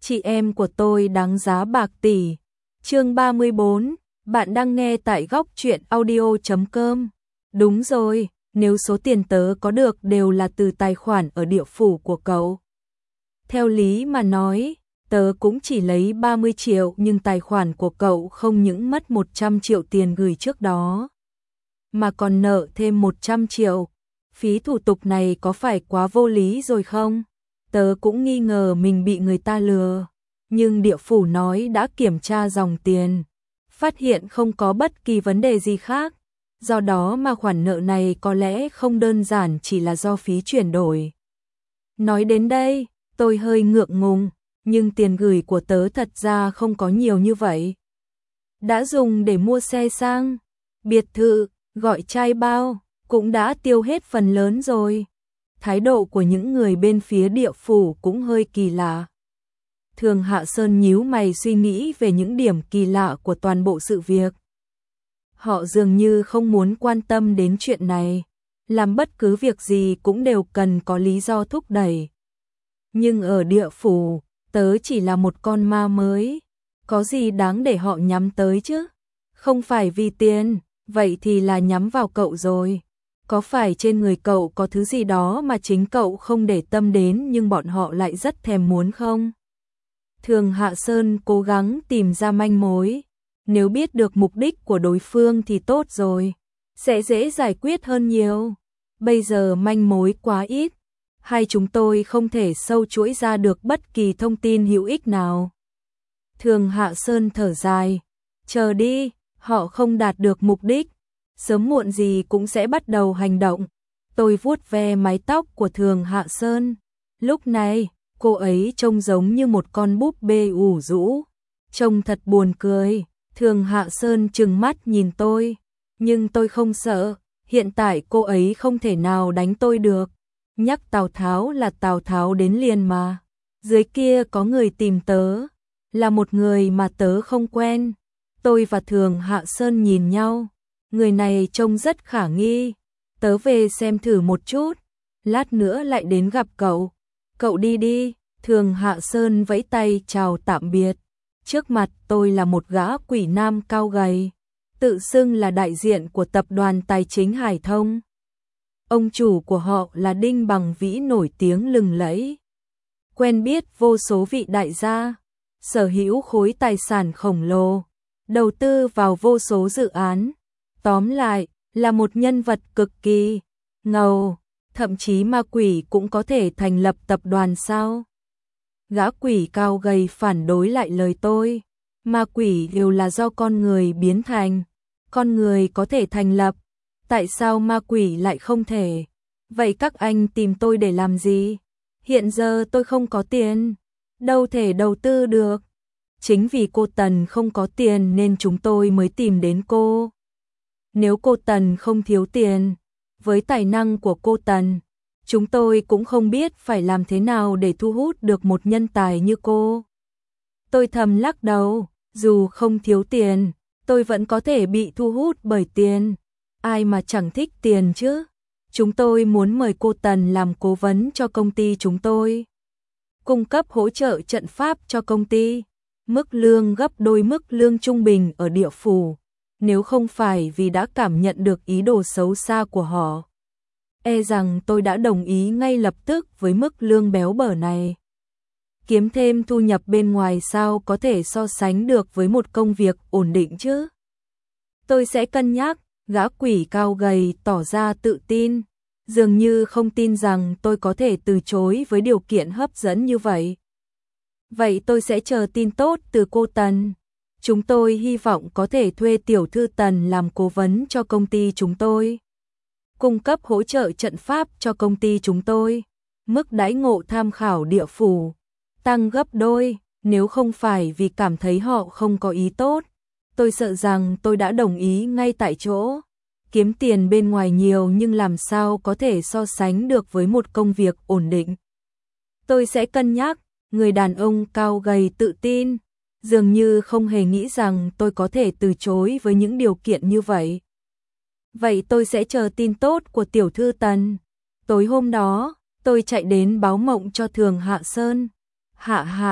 Chị em của tôi đáng giá bạc tỷ. Chương 34, bạn đang nghe tại góc truyện audio.com. Đúng rồi, nếu số tiền tớ có được đều là từ tài khoản ở địa phủ của cậu. Theo lý mà nói, tớ cũng chỉ lấy 30 triệu nhưng tài khoản của cậu không những mất 100 triệu tiền gửi trước đó, mà còn nợ thêm 100 triệu. Phí thủ tục này có phải quá vô lý rồi không? Tớ cũng nghi ngờ mình bị người ta lừa, nhưng địa phủ nói đã kiểm tra dòng tiền, phát hiện không có bất kỳ vấn đề gì khác. Do đó mà khoản nợ này có lẽ không đơn giản chỉ là do phí chuyển đổi. Nói đến đây, tôi hơi ngượng ngùng, nhưng tiền gửi của tớ thật ra không có nhiều như vậy. Đã dùng để mua xe sang, biệt thự, gọi trai bao, cũng đã tiêu hết phần lớn rồi. Thái độ của những người bên phía địa phủ cũng hơi kỳ lạ. Thường Hạ Sơn nhíu mày suy nghĩ về những điểm kỳ lạ của toàn bộ sự việc. Họ dường như không muốn quan tâm đến chuyện này, làm bất cứ việc gì cũng đều cần có lý do thúc đẩy. Nhưng ở địa phủ, tớ chỉ là một con ma mới, có gì đáng để họ nhắm tới chứ? Không phải vì tiền, vậy thì là nhắm vào cậu rồi. Có phải trên người cậu có thứ gì đó mà chính cậu không để tâm đến nhưng bọn họ lại rất thèm muốn không? Thường Hạ Sơn cố gắng tìm ra manh mối. Nếu biết được mục đích của đối phương thì tốt rồi, sẽ dễ giải quyết hơn nhiều. Bây giờ manh mối quá ít, hai chúng tôi không thể sâu chuỗi ra được bất kỳ thông tin hữu ích nào. Thường Hạ Sơn thở dài, chờ đi, họ không đạt được mục đích, sớm muộn gì cũng sẽ bắt đầu hành động. Tôi vuốt ve mái tóc của Thường Hạ Sơn. Lúc này, cô ấy trông giống như một con búp bê ủ rũ, trông thật buồn cười. Thường Hạ Sơn trừng mắt nhìn tôi, nhưng tôi không sợ, hiện tại cô ấy không thể nào đánh tôi được. Nhắc Tào Tháo là Tào Tháo đến liền mà. Dưới kia có người tìm tớ, là một người mà tớ không quen. Tôi và Thường Hạ Sơn nhìn nhau, người này trông rất khả nghi. Tớ về xem thử một chút, lát nữa lại đến gặp cậu. Cậu đi đi, Thường Hạ Sơn vẫy tay chào tạm biệt. Trước mặt tôi là một gã quỷ nam cao gầy, tự xưng là đại diện của tập đoàn tài chính Hải Thông. Ông chủ của họ là Đinh Bằng Vĩ nổi tiếng lừng lẫy, quen biết vô số vị đại gia, sở hữu khối tài sản khổng lồ, đầu tư vào vô số dự án. Tóm lại, là một nhân vật cực kỳ ngầu, thậm chí ma quỷ cũng có thể thành lập tập đoàn sao? Gã quỷ cao gầy phản đối lại lời tôi. Ma quỷ đều là do con người biến thành. Con người có thể thành lập. Tại sao ma quỷ lại không thể? Vậy các anh tìm tôi để làm gì? Hiện giờ tôi không có tiền. Đâu thể đầu tư được. Chính vì cô Tần không có tiền nên chúng tôi mới tìm đến cô. Nếu cô Tần không thiếu tiền, với tài năng của cô Tần, chúng tôi cũng không biết phải làm thế nào để thu hút được một nhân tài như cô. Tôi thầm lắc đầu, dù không thiếu tiền, tôi vẫn có thể bị thu hút bởi tiền. Ai mà chẳng thích tiền chứ? Chúng tôi muốn mời cô Tần làm cố vấn cho công ty chúng tôi, cung cấp hỗ trợ trận pháp cho công ty, mức lương gấp đôi mức lương trung bình ở địa phủ. Nếu không phải vì đã cảm nhận được ý đồ xấu xa của họ, e rằng tôi đã đồng ý ngay lập tức với mức lương béo bở này. Kiếm thêm thu nhập bên ngoài sao có thể so sánh được với một công việc ổn định chứ? Tôi sẽ cân nhắc. Gã quỷ cao gầy tỏ ra tự tin, dường như không tin rằng tôi có thể từ chối với điều kiện hấp dẫn như vậy. Vậy tôi sẽ chờ tin tốt từ cô Tần. Chúng tôi hy vọng có thể thuê tiểu thư Tần làm cố vấn cho công ty chúng tôi, cung cấp hỗ trợ trận pháp cho công ty chúng tôi. Mức đãi ngộ tham khảo địa phủ tăng gấp đôi. Nếu không phải vì cảm thấy họ không có ý tốt, tôi sợ rằng tôi đã đồng ý ngay tại chỗ. Kiếm tiền bên ngoài nhiều nhưng làm sao có thể so sánh được với một công việc ổn định. Tôi sẽ cân nhắc. Người đàn ông cao gầy tự tin, dường như không hề nghĩ rằng tôi có thể từ chối với những điều kiện như vậy. Vậy tôi sẽ chờ tin tốt của tiểu thư Tần. Tối hôm đó, tôi chạy đến báo mộng cho Thường Hạ Sơn. Hạ,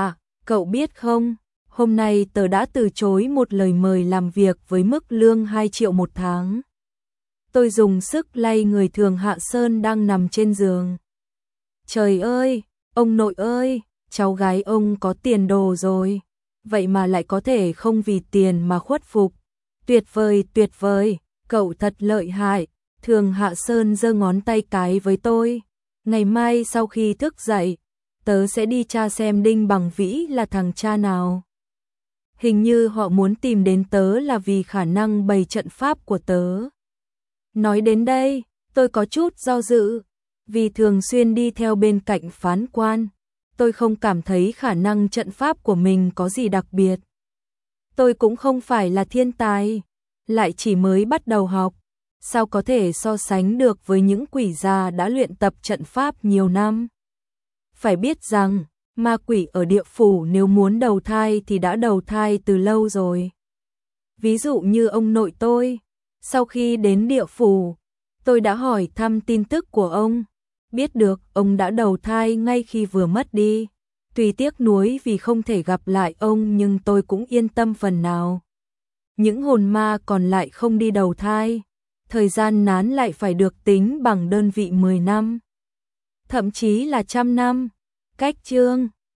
Cậu biết không, hôm nay tớ đã từ chối một lời mời làm việc với mức lương 2 triệu một tháng. Tôi dùng sức lay người Thường Hạ Sơn đang nằm trên giường. Trời ơi, ông nội ơi, cháu gái ông có tiền đồ rồi. Vậy mà lại có thể không vì tiền mà khuất phục. Tuyệt vời, cậu thật lợi hại. Thường Hạ Sơn giơ ngón tay cái với tôi. Ngày mai sau khi thức dậy, tớ sẽ đi tra xem Đinh Bằng Vĩ là thằng cha nào. Hình như họ muốn tìm đến tớ là vì khả năng bày trận pháp của tớ. Nói đến đây, tôi có chút do dự. Vì thường xuyên đi theo bên cạnh phán quan, tôi không cảm thấy khả năng trận pháp của mình có gì đặc biệt. Tôi cũng không phải là thiên tài, lại chỉ mới bắt đầu học. Sao có thể so sánh được với những quỷ già đã luyện tập trận pháp nhiều năm? Phải biết rằng, ma quỷ ở địa phủ nếu muốn đầu thai thì đã đầu thai từ lâu rồi. Ví dụ như ông nội tôi, sau khi đến địa phủ, tôi đã hỏi thăm tin tức của ông, biết được ông đã đầu thai ngay khi vừa mất đi. Tuy tiếc nuối vì không thể gặp lại ông nhưng tôi cũng yên tâm phần nào. Những hồn ma còn lại không đi đầu thai, thời gian nán lại phải được tính bằng đơn vị 10 năm, thậm chí là 100 năm. Cách chương